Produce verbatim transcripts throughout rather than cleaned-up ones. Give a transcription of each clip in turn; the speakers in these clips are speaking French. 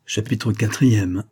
Chapitre quatrième.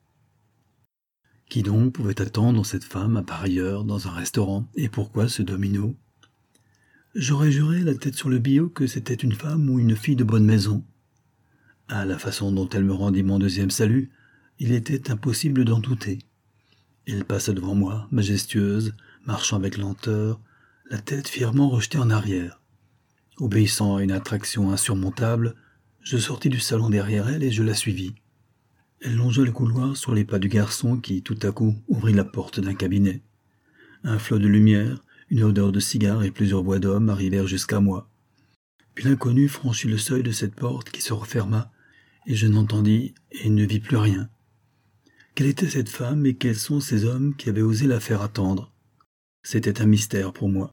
Qui donc pouvait attendre cette femme à pareille heure dans un restaurant, et pourquoi ce domino? J'aurais juré la tête sur le billot que c'était une femme ou une fille de bonne maison. À la façon dont elle me rendit mon deuxième salut, il était impossible d'en douter. Elle passa devant moi, majestueuse, marchant avec lenteur, la tête fièrement rejetée en arrière. Obéissant à une attraction insurmontable, je sortis du salon derrière elle et je la suivis. Elle longea le couloir sur les pas du garçon qui, tout à coup, ouvrit la porte d'un cabinet. Un flot de lumière, une odeur de cigare et plusieurs voix d'hommes arrivèrent jusqu'à moi. Puis l'inconnu franchit le seuil de cette porte qui se referma, et je n'entendis et ne vis plus rien. Quelle était cette femme et quels sont ces hommes qui avaient osé la faire attendre? C'était un mystère pour moi.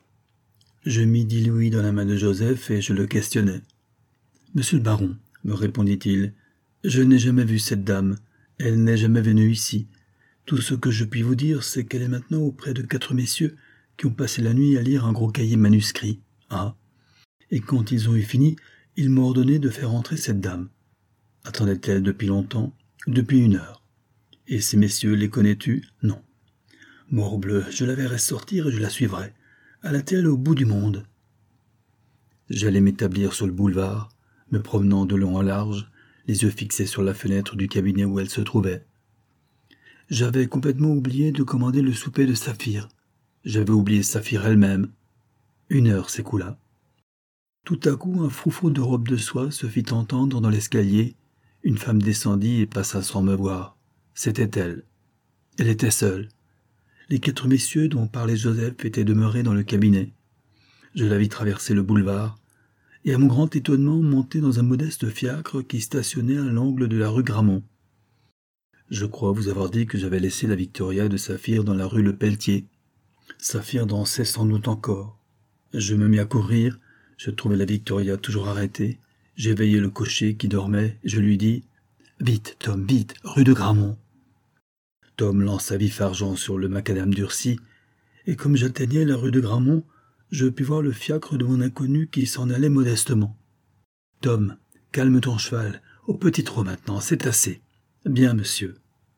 Je mis dix louis dans la main de Joseph et je le questionnai. « Monsieur le baron, me répondit-il, je n'ai jamais vu cette dame, elle n'est jamais venue ici. Tout ce que je puis vous dire, c'est qu'elle est maintenant auprès de quatre messieurs qui ont passé la nuit à lire un gros cahier manuscrit. Ah. Et quand ils ont eu fini, ils m'ont ordonné de faire entrer cette dame. Attendait-elle depuis longtemps? Depuis une heure. Et ces messieurs, les connais-tu? Non. Morbleu, je la verrai sortir et je la suivrai. Alla-t-elle au bout du monde? J'allais m'établir sur le boulevard, me promenant de long en large, les yeux fixés sur la fenêtre du cabinet où elle se trouvait. J'avais complètement oublié de commander le souper de Saphir. J'avais oublié Saphir elle-même. Une heure s'écoula. Tout à coup, un froufrou de robe de soie se fit entendre dans l'escalier. Une femme descendit et passa sans me voir. C'était elle. Elle était seule. Les quatre messieurs dont parlait Joseph étaient demeurés dans le cabinet. Je la vis traverser le boulevard, et à mon grand étonnement monter dans un modeste fiacre qui stationnait à l'angle de la rue Grammont. Je crois vous avoir dit que j'avais laissé la Victoria de Saphir dans la rue Le Pelletier. Saphir dansait sans doute encore. Je me mis à courir, je trouvai la Victoria toujours arrêtée, j'éveillai le cocher qui dormait, je lui dis « Vite, Tom, vite, rue de Grammont !» Tom lança vif argent sur le macadam durci, et comme j'atteignais la rue de Grammont, je pus voir le fiacre de mon inconnu qui s'en allait modestement. « Tom, calme ton cheval, au petit trot maintenant, c'est assez. »« Bien, monsieur. »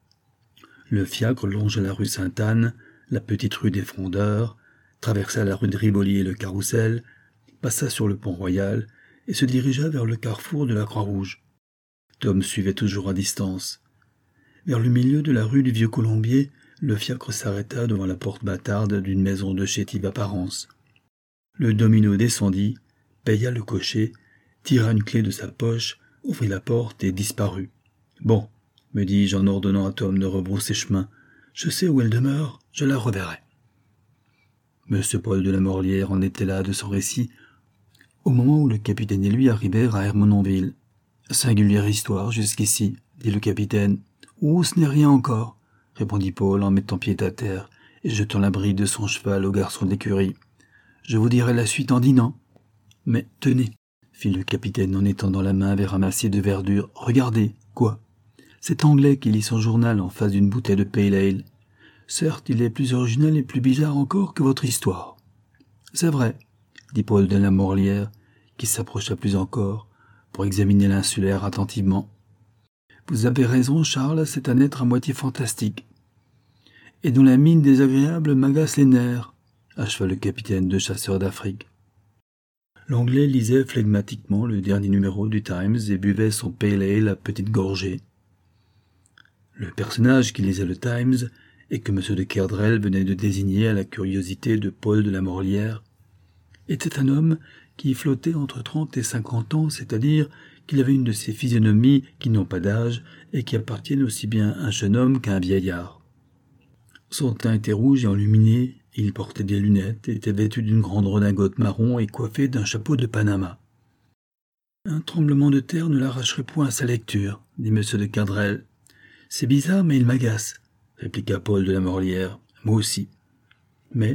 Le fiacre longea la rue Sainte-Anne, la petite rue des Frondeurs, traversa la rue de Rivoli et le Carrousel, passa sur le pont Royal et se dirigea vers le carrefour de la Croix-Rouge. Tom suivait toujours à distance. Vers le milieu de la rue du Vieux-Colombier, le fiacre s'arrêta devant la porte bâtarde d'une maison de chétive apparence. Le domino descendit, paya le cocher, tira une clé de sa poche, ouvrit la porte et disparut. « Bon, » me dis-je en ordonnant à Tom de rebrousser chemin, « je sais où elle demeure, je la reverrai. » Monsieur Paul de la Morlière en était là de son récit, au moment où le capitaine et lui arrivèrent à Hermenonville. « Singulière histoire jusqu'ici, » dit le capitaine. « Oh, ce n'est rien encore, » répondit Paul en mettant pied à terre et jetant la bride de son cheval au garçon d'écurie. « Je vous dirai la suite en dînant. »« Mais tenez, » fit le capitaine en étendant la main vers un massier de verdure. « Regardez, quoi? Cet Anglais qui lit son journal en face d'une bouteille de pale ale. Certes, il est plus original et plus bizarre encore que votre histoire. »« C'est vrai, » dit Paul de la Morlière, qui s'approcha plus encore pour examiner l'insulaire attentivement. « Vous avez raison, Charles, c'est un être à moitié fantastique. Et dont la mine désagréable m'agace les nerfs, » acheva le capitaine de chasseurs d'Afrique. L'Anglais lisait flegmatiquement le dernier numéro du Times et buvait son pale ale à petites gorgées. Le personnage qui lisait le Times, et que M. de Kerdrel venait de désigner à la curiosité de Paul de la Morlière, était un homme qui flottait entre trente et cinquante ans, c'est-à-dire qu'il avait une de ces physionomies qui n'ont pas d'âge et qui appartiennent aussi bien à un jeune homme qu'à un vieillard. Son teint était rouge et enluminé, il portait des lunettes, était vêtu d'une grande redingote marron et coiffé d'un chapeau de Panama. « Un tremblement de terre ne l'arracherait point à sa lecture, » dit M. de Kerdrel. « C'est bizarre, mais il m'agace, » répliqua Paul de la Morlière. « Moi aussi. »« Mais, »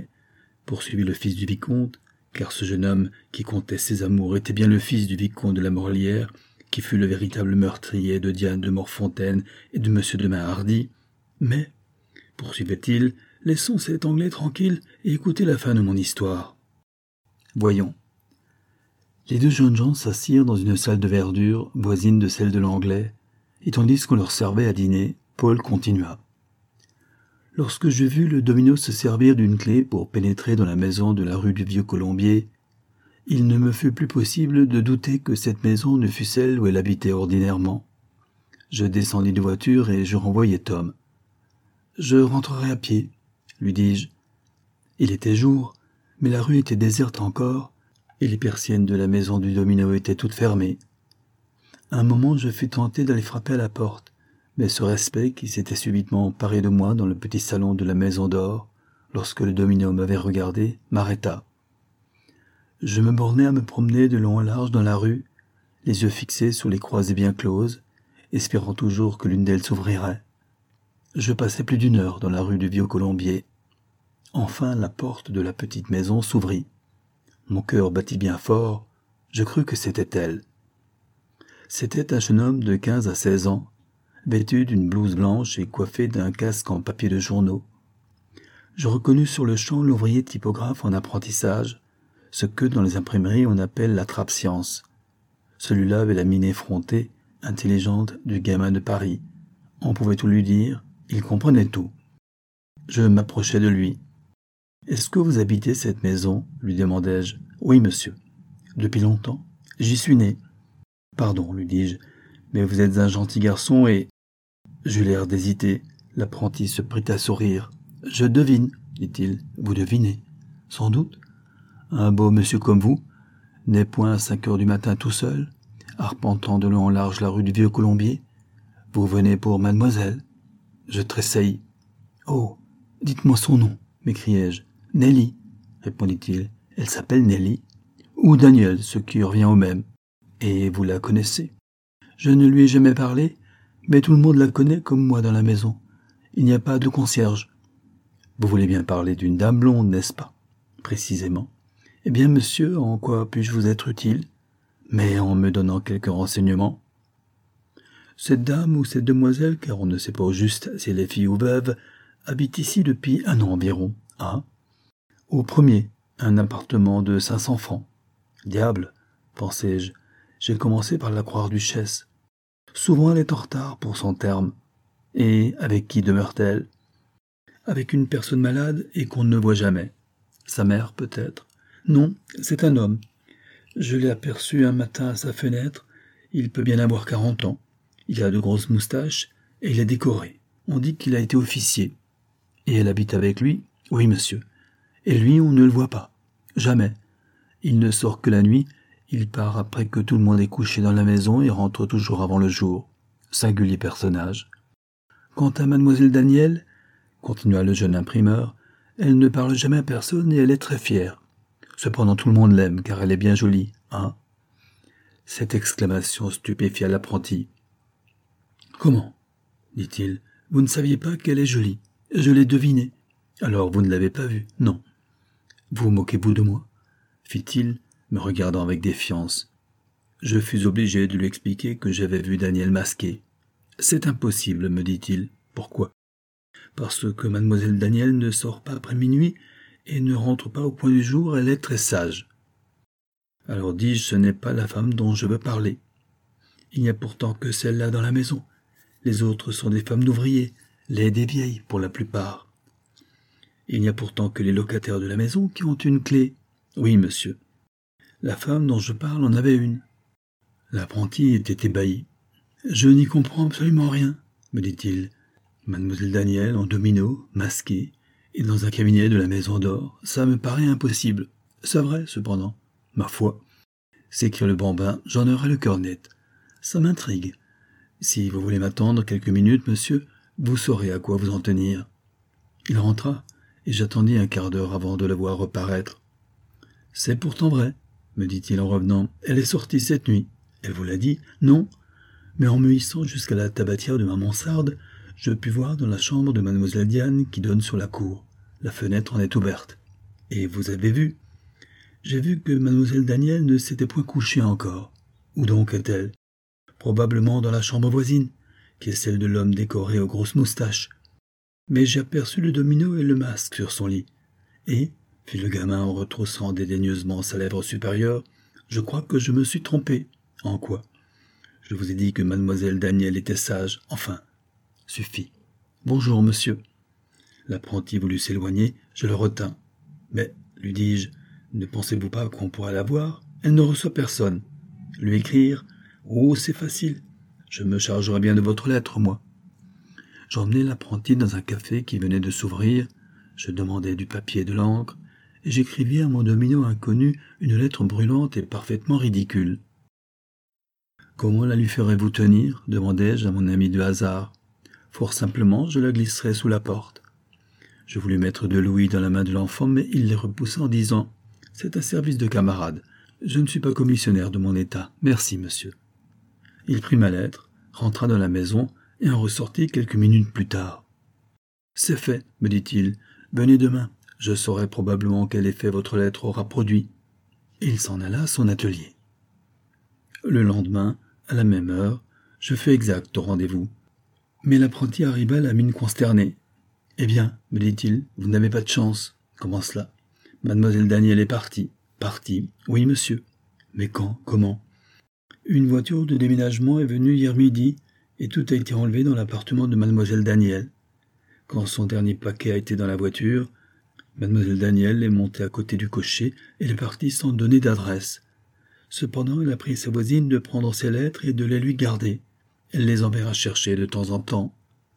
poursuivit le fils du vicomte, car ce jeune homme qui comptait ses amours était bien le fils du vicomte de la Morlière, qui fut le véritable meurtrier de Diane de Morfontaine et de M. de Mahardy. « Mais, » poursuivait-il, « laissons cet Anglais tranquille et écoutez la fin de mon histoire. » Voyons. Les deux jeunes gens s'assirent dans une salle de verdure, voisine de celle de l'Anglais, et tandis qu'on leur servait à dîner, Paul continua. Lorsque j'ai vu le domino se servir d'une clé pour pénétrer dans la maison de la rue du Vieux-Colombier, il ne me fut plus possible de douter que cette maison ne fût celle où elle habitait ordinairement. Je descendis de voiture et je renvoyai Tom. « Je rentrerai à pied, » lui dis-je. Il était jour, mais la rue était déserte encore, et les persiennes de la maison du domino étaient toutes fermées. À un moment, je fus tenté d'aller frapper à la porte, mais ce respect qui s'était subitement emparé de moi dans le petit salon de la Maison d'Or, lorsque le domino m'avait regardé, m'arrêta. Je me bornai à me promener de long en large dans la rue, les yeux fixés sur les croisées bien closes, espérant toujours que l'une d'elles s'ouvrirait. Je passai plus d'une heure dans la rue du Vieux-Colombier. Enfin, la porte de la petite maison s'ouvrit. Mon cœur battit bien fort, je crus que c'était elle. C'était un jeune homme de quinze à seize ans, vêtu d'une blouse blanche et coiffé d'un casque en papier de journaux. Je reconnus sur le champ l'ouvrier typographe en apprentissage, ce que dans les imprimeries on appelle la trappe-science. Celui-là avait la mine effrontée, intelligente du gamin de Paris. On pouvait tout lui dire, il comprenait tout. Je m'approchai de lui. « Est-ce que vous habitez cette maison ?» lui demandai-je. « Oui, monsieur. »« Depuis longtemps ?»« J'y suis né. »« Pardon, lui dis-je, mais vous êtes un gentil garçon et... » J'eus l'air d'hésiter. L'apprenti se prit à sourire. « Je devine, » dit-il. « Vous devinez. »« Sans doute. Un beau monsieur comme vous, n'est point à cinq heures du matin tout seul, arpentant de long en large la rue du Vieux-Colombier. Vous venez pour mademoiselle. » Je tressaillis. « Oh, dites-moi son nom, » m'écriai-je. « Nelly, » répondit-il. « Elle s'appelle Nelly. Ou Daniel, ce qui revient au même. Et vous la connaissez. Je ne lui ai jamais parlé, mais tout le monde la connaît comme moi dans la maison. Il n'y a pas de concierge. Vous voulez bien parler d'une dame blonde, n'est-ce pas ? Précisément. Eh bien, monsieur, en quoi puis-je vous être utile ? Mais en me donnant quelques renseignements. Cette dame ou cette demoiselle, car on ne sait pas au juste si elle est fille ou veuve, habite ici depuis un an environ. Ah. Au premier, un appartement de cinq cents francs. Diable, pensai-je, j'ai commencé par la croire duchesse. Souvent elle est en retard pour son terme. Et avec qui demeure-t-elle ? Avec une personne malade et qu'on ne voit jamais. Sa mère, peut-être ? Non, c'est un homme. Je l'ai aperçu un matin à sa fenêtre. Il peut bien avoir quarante ans. Il a de grosses moustaches et il est décoré. On dit qu'il a été officier. Et elle habite avec lui ? Oui, monsieur. Et lui, on ne le voit pas. Jamais. Il ne sort que la nuit. Il part après que tout le monde est couché dans la maison et rentre toujours avant le jour. Singulier personnage. Quant à mademoiselle Daniel, continua le jeune imprimeur, elle ne parle jamais à personne et elle est très fière. Cependant tout le monde l'aime, car elle est bien jolie, hein ? Cette exclamation stupéfia l'apprenti. « Comment ?» dit-il. « Vous ne saviez pas qu'elle est jolie. Je l'ai deviné. Alors vous ne l'avez pas vue, non. Vous moquez-vous de moi ?» fit-il, me regardant avec défiance. Je fus obligé de lui expliquer que j'avais vu Daniel masqué. « C'est impossible, me dit-il. Pourquoi ? Parce que mademoiselle Daniel ne sort pas après minuit et ne rentre pas au point du jour, elle est très sage. » Alors dis-je, ce n'est pas la femme dont je veux parler. Il n'y a pourtant que celle-là dans la maison. Les autres sont des femmes d'ouvriers, laides et vieilles pour la plupart. Il n'y a pourtant que les locataires de la maison qui ont une clé. Oui, monsieur. La femme dont je parle en avait une. L'apprenti était ébahi. Je n'y comprends absolument rien, me dit-il. Mademoiselle Daniel en domino, masquée, et dans un cabinet de la Maison d'Or, ça me paraît impossible. C'est vrai, cependant. Ma foi, s'écria le bambin, j'en aurai le cœur net. Ça m'intrigue. Si vous voulez m'attendre quelques minutes, monsieur, vous saurez à quoi vous en tenir. Il rentra, et j'attendis un quart d'heure avant de le voir reparaître. C'est pourtant vrai, me dit-il en revenant. Elle est sortie cette nuit. Elle vous l'a dit? Non. Mais en me hissant jusqu'à la tabatière de ma mansarde, je pus voir dans la chambre de mademoiselle Diane qui donne sur la cour. La fenêtre en est ouverte. Et vous avez vu? J'ai vu que mademoiselle Daniel ne s'était point couchée encore. Où donc est-elle? Probablement dans la chambre voisine, qui est celle de l'homme décoré aux grosses moustaches. Mais j'ai aperçu le domino et le masque sur son lit. Et, fit le gamin en retroussant dédaigneusement sa lèvre supérieure, je crois que je me suis trompé. En quoi? Je vous ai dit que mademoiselle Daniel était sage. Enfin, suffit. Bonjour, monsieur. L'apprenti voulut s'éloigner, je le retins. Mais, lui dis-je, ne pensez-vous pas qu'on pourrait la voir? Elle ne reçoit personne. Lui écrire? Oh, c'est facile. Je me chargerai bien de votre lettre, moi. J'emmenai l'apprenti dans un café qui venait de s'ouvrir. Je demandai du papier et de l'encre, et j'écrivis à mon domino inconnu une lettre brûlante et parfaitement ridicule. Comment la lui ferez-vous tenir? Demandai-je à mon ami de hasard. Fort simplement, je la glisserai sous la porte. Je voulus mettre deux louis dans la main de l'enfant, mais il les repoussa en disant « C'est un service de camarade. Je ne suis pas commissionnaire de mon état. Merci, monsieur. » Il prit ma lettre, rentra dans la maison et en ressortit quelques minutes plus tard. « C'est fait, me dit-il. Venez demain. Je saurai probablement quel effet votre lettre aura produit. » Et il s'en alla à son atelier. Le lendemain, à la même heure, je fus exact au rendez-vous. Mais l'apprenti arriva la mine consternée. « Eh bien, me dit-il, vous n'avez pas de chance. »« Comment cela? Mademoiselle Daniel est partie. »« Partie? Oui, monsieur. »« Mais quand? Comment? » ?»« Une voiture de déménagement est venue hier midi, et tout a été enlevé dans l'appartement de mademoiselle Daniel. Quand son dernier paquet a été dans la voiture, mademoiselle Daniel est montée à côté du cocher et est partie sans donner d'adresse. Cependant, elle a pris sa voisine de prendre ses lettres et de les lui garder. Elle les enverra chercher de temps en temps.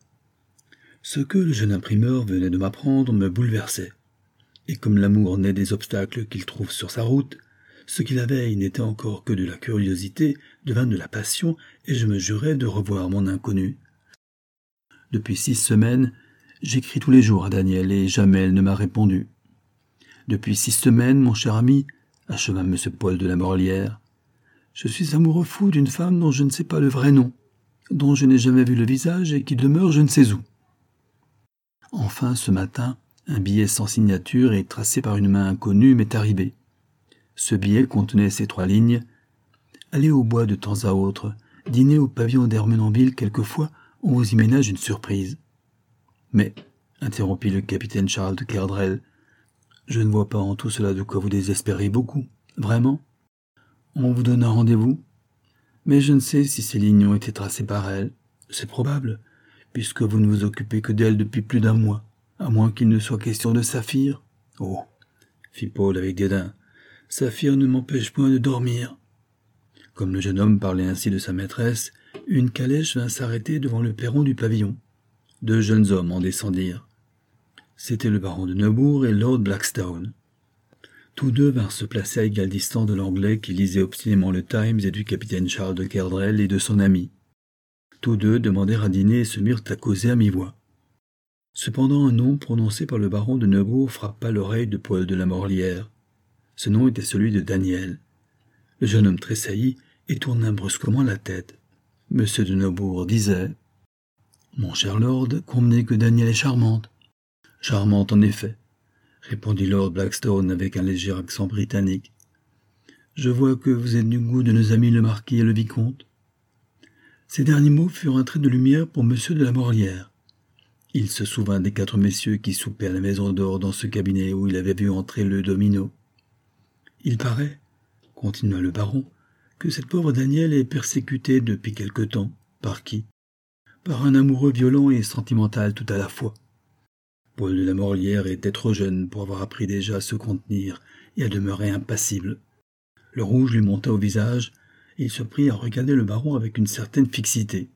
Ce que le jeune imprimeur venait de m'apprendre me bouleversait. Et comme l'amour naît des obstacles qu'il trouve sur sa route, ce qui la veille n'était encore que de la curiosité devint de la passion, et je me jurai de revoir mon inconnu. Depuis six semaines, j'écris tous les jours à Daniel, et jamais elle ne m'a répondu. Depuis six semaines, mon cher ami, acheva M. Paul de la Morlière, je suis amoureux fou d'une femme dont je ne sais pas le vrai nom, dont je n'ai jamais vu le visage et qui demeure je ne sais où. Enfin, ce matin, un billet sans signature et tracé par une main inconnue m'est arrivé. Ce billet contenait ces trois lignes. « Allez au bois de temps à autre, dîner au pavillon d'Ermenonville quelquefois, on vous y ménage une surprise. » Mais, interrompit le capitaine Charles de Kerdrel, je ne vois pas en tout cela de quoi vous désespérez beaucoup. Vraiment? On vous donne un rendez-vous? Mais je ne sais si ces lignes ont été tracées par elle. C'est probable, puisque vous ne vous occupez que d'elle depuis plus d'un mois, à moins qu'il ne soit question de Saphir. Oh, fit Paul avec dédain, Saphir ne m'empêche point de dormir. Comme le jeune homme parlait ainsi de sa maîtresse, une calèche vint s'arrêter devant le perron du pavillon. Deux jeunes hommes en descendirent. C'était le baron de Neubourg et Lord Blackstone. Tous deux vinrent se placer à égale distance de l'Anglais qui lisait obstinément le Times et du capitaine Charles de Kerdrel et de son ami. Tous deux demandèrent à dîner et se mirent à causer à mi-voix. Cependant, un nom prononcé par le baron de Neubourg frappa l'oreille de Paul de la Morlière. Ce nom était celui de Daniel. Le jeune homme tressaillit et tourna brusquement la tête. Monsieur de Neubourg disait « Mon cher lord, convenez que Daniel est charmante. »« Charmante, en effet, » répondit Lord Blackstone avec un léger accent britannique. « Je vois que vous êtes du goût de nos amis le marquis et le vicomte. » Ces derniers mots furent un trait de lumière pour monsieur de la Morlière. Il se souvint des quatre messieurs qui soupaient à la maison d'or dans ce cabinet où il avait vu entrer le domino. « Il paraît, » continua le baron, « que cette pauvre Daniel est persécutée depuis quelque temps. Par qui? Par un amoureux violent et sentimental tout à la fois. Paul de la Morlière était trop jeune pour avoir appris déjà à se contenir et à demeurer impassible. Le rouge lui monta au visage, et il se prit à regarder le baron avec une certaine fixité.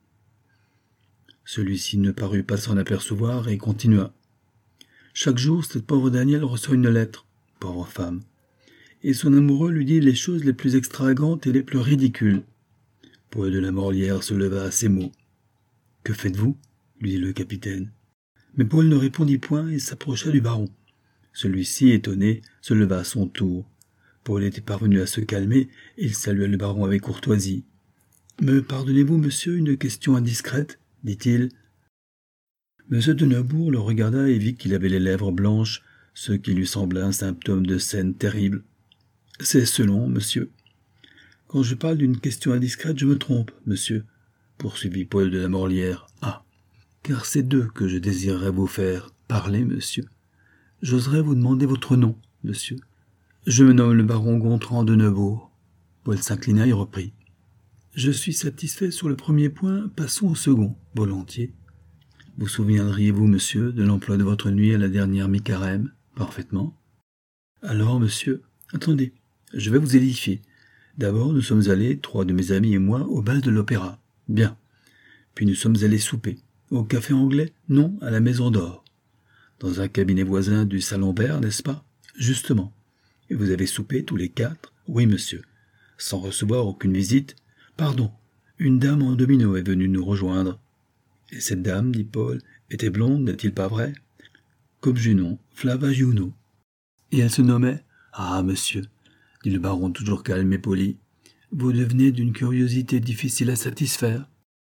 Celui-ci ne parut pas s'en apercevoir et continua. « Chaque jour, cette pauvre Daniel reçoit une lettre, pauvre femme, et son amoureux lui dit les choses les plus extravagantes et les plus ridicules. » Paul de la Morlière se leva à ces mots. « Que faites-vous » lui dit le capitaine. Mais Paul ne répondit point et s'approcha du baron. Celui-ci, étonné, se leva à son tour. Paul était parvenu à se calmer et il salua le baron avec courtoisie. « Me pardonnez-vous, monsieur, une question indiscrète » dit-il. Monsieur de Neubourg le regarda et vit qu'il avait les lèvres blanches, ce qui lui sembla un symptôme de scène terrible. « C'est selon, monsieur. Quand je parle d'une question indiscrète, je me trompe, monsieur, » poursuivit Paul de la Morlière. « Ah, car c'est d'eux que je désirerais vous faire parler, monsieur. J'oserais vous demander votre nom, monsieur. »« Je me nomme le baron Gontran de Neubourg. » Paul s'inclina et reprit. Je suis satisfait sur le premier point, passons au second, volontiers. Vous souviendriez-vous, monsieur, de l'emploi de votre nuit à la dernière mi-carême? Parfaitement. Alors, monsieur, attendez, je vais vous édifier. D'abord, nous sommes allés, trois de mes amis et moi, au bal de l'opéra. Bien. Puis nous sommes allés souper. Au café anglais? Non, à la Maison d'Or. Dans un cabinet voisin du Salon Vert, n'est-ce pas? Justement. Et vous avez soupé tous les quatre? Oui, monsieur. Sans recevoir aucune visite? Pardon, une dame en domino est venue nous rejoindre. Et cette dame, dit Paul, était blonde, n'est-il pas vrai? Comme Junon, Flava Juno. Et elle se nommait? Ah, monsieur, dit le baron toujours calme et poli, vous devenez d'une curiosité difficile à satisfaire.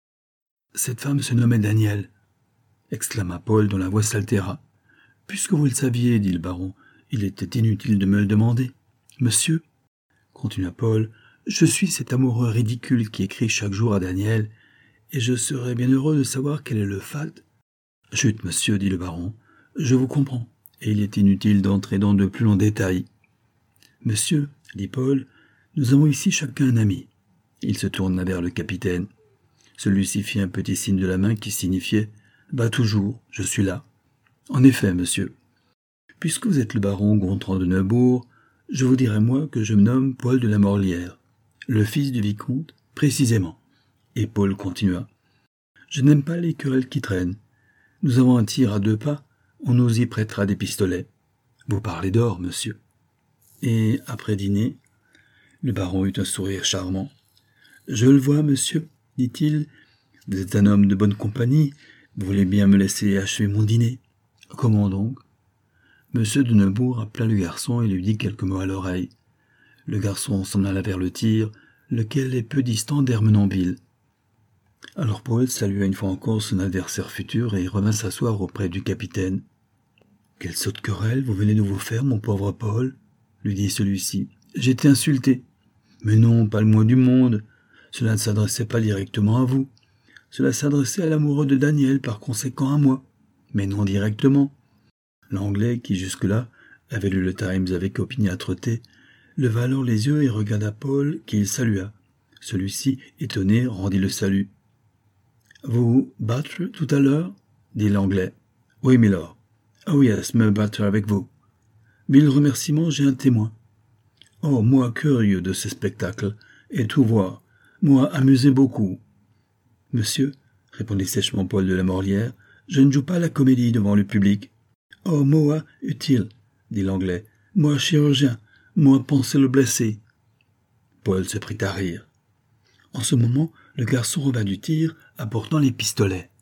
Cette femme se nommait Daniel, exclama Paul dont la voix s'altéra. Puisque vous le saviez, dit le baron, il était inutile de me le demander. Monsieur, continua Paul, je suis cet amoureux ridicule qui écrit chaque jour à Daniel, et je serais bien heureux de savoir quel est le fat. Chut, monsieur, dit le baron, je vous comprends, et il est inutile d'entrer dans de plus longs détails. Monsieur, dit Paul, nous avons ici chacun un ami. Il se tourna vers le capitaine. Celui-ci fit un petit signe de la main qui signifiait « Bah toujours, je suis là ». En effet, monsieur, puisque vous êtes le baron Gontran de Neubourg, je vous dirai moi que je me nomme Paul de la Morlière, le fils du vicomte, précisément. Et Paul continua. Je n'aime pas les querelles qui traînent. Nous avons un tir à deux pas, on nous y prêtera des pistolets. Vous parlez d'or, monsieur. Et, après dîner, le baron eut un sourire charmant. Je le vois, monsieur, dit-il, vous êtes un homme de bonne compagnie, vous voulez bien me laisser achever mon dîner. Comment donc? Monsieur de Neubourg appela le garçon et lui dit quelques mots à l'oreille. Le garçon s'en alla vers le tir, lequel est peu distant d'Ermenonville. Alors Paul salua une fois encore son adversaire futur et revint s'asseoir auprès du capitaine. « Quelle sotte querelle vous venez de vous faire, mon pauvre Paul ?» lui dit celui-ci. « J'ai été insulté. »« Mais non, pas le moins du monde. Cela ne s'adressait pas directement à vous. Cela s'adressait à l'amoureux de Daniel, par conséquent à moi. Mais non directement. » L'Anglais, qui jusque-là avait lu le Times avec opiniâtreté, leva alors les yeux et regarda Paul, qui il salua. Celui-ci, étonné, rendit le salut. « Vous battre tout à l'heure » dit l'Anglais. « Oui, milord. »« Oh yes, me battre avec vous. »« Mille remerciements, j'ai un témoin. »« Oh, moi curieux de ce spectacle, et tout voir. Moi amusé beaucoup. »« Monsieur, » répondit sèchement Paul de la Morlière, « je ne joue pas la comédie devant le public. »« Oh, moi utile, » dit l'Anglais. « Moi chirurgien. Moi penser le blessé. » Paul se prit à rire. En ce moment, le garçon revint du tir, apportant les pistolets.